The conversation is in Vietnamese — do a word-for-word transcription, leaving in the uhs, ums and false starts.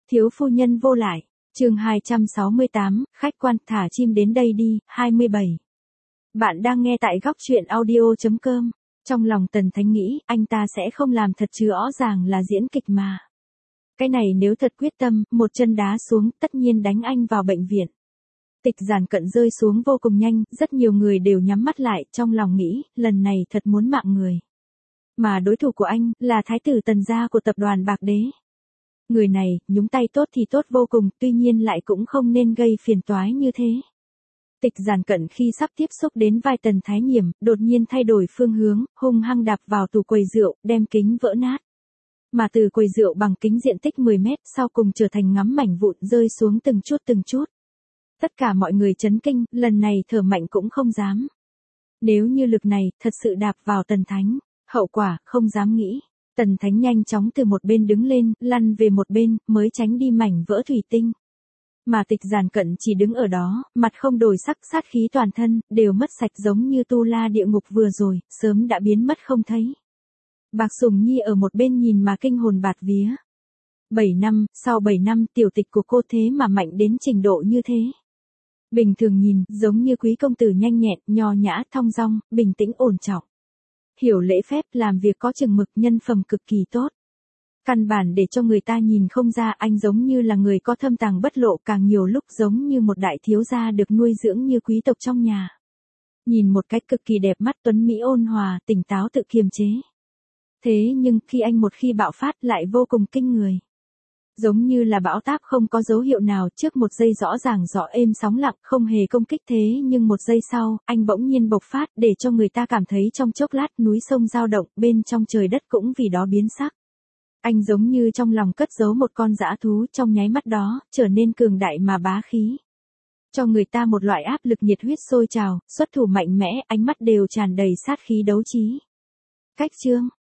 Thiếu phu nhân vô lại. Chương hai trăm sáu mươi tám, khách quan, thả chim đến đây đi, hai mươi bảy. Bạn đang nghe tại góc truyện audio chấm com. Trong lòng Tần Thánh nghĩ, anh ta sẽ không làm thật chứ rõ ràng là diễn kịch mà. Cái này nếu thật quyết tâm, một chân đá xuống, tất nhiên đánh anh vào bệnh viện. Tịch Giản Cận rơi xuống vô cùng nhanh, rất nhiều người đều nhắm mắt lại, trong lòng nghĩ, lần này thật muốn mạng người. Mà đối thủ của anh, là thái tử Tần gia của tập đoàn Bạc Đế. Người này, nhúng tay tốt thì tốt vô cùng, tuy nhiên lại cũng không nên gây phiền toái như thế. Tịch Giản Cận khi sắp tiếp xúc đến vai Tần Thái Nhiễm, đột nhiên thay đổi phương hướng, hung hăng đạp vào tủ quầy rượu, đem kính vỡ nát. Mà từ quầy rượu bằng kính diện tích mười mét sau cùng trở thành ngắm mảnh vụn rơi xuống từng chút từng chút. Tất cả mọi người chấn kinh, lần này thở mạnh cũng không dám. Nếu như lực này, thật sự đạp vào Tần Thánh, hậu quả, không dám nghĩ. Tần Thánh nhanh chóng từ một bên đứng lên, lăn về một bên, mới tránh đi mảnh vỡ thủy tinh. Mà Tịch Giản Cận chỉ đứng ở đó, mặt không đổi sắc, sát khí toàn thân, đều mất sạch giống như tu la địa ngục vừa rồi, sớm đã biến mất không thấy. Bạc Sùng Nhi ở một bên nhìn mà kinh hồn bạt vía. Bảy năm, sau bảy năm tiểu tịch của cô thế mà mạnh đến trình độ như thế. Bình thường nhìn, giống như quý công tử nhanh nhẹn, nho nhã, thong dong, bình tĩnh ổn trọng. Hiểu lễ phép, làm việc có chừng mực, nhân phẩm cực kỳ tốt. Căn bản để cho người ta nhìn không ra anh giống như là người có thâm tàng bất lộ, càng nhiều lúc giống như một đại thiếu gia được nuôi dưỡng như quý tộc trong nhà. Nhìn một cách cực kỳ đẹp mắt, tuấn mỹ ôn hòa, tỉnh táo tự kiềm chế. Thế nhưng khi anh một khi bạo phát lại vô cùng kinh người. Giống như là bão táp không có dấu hiệu nào, trước một giây rõ ràng rõ êm sóng lặng, không hề công kích, thế nhưng một giây sau, anh bỗng nhiên bộc phát để cho người ta cảm thấy trong chốc lát núi sông dao động, bên trong trời đất cũng vì đó biến sắc. Anh giống như trong lòng cất giấu một con dã thú, trong nháy mắt đó, trở nên cường đại mà bá khí. Cho người ta một loại áp lực nhiệt huyết sôi trào, xuất thủ mạnh mẽ, ánh mắt đều tràn đầy sát khí đấu trí. Cách chương,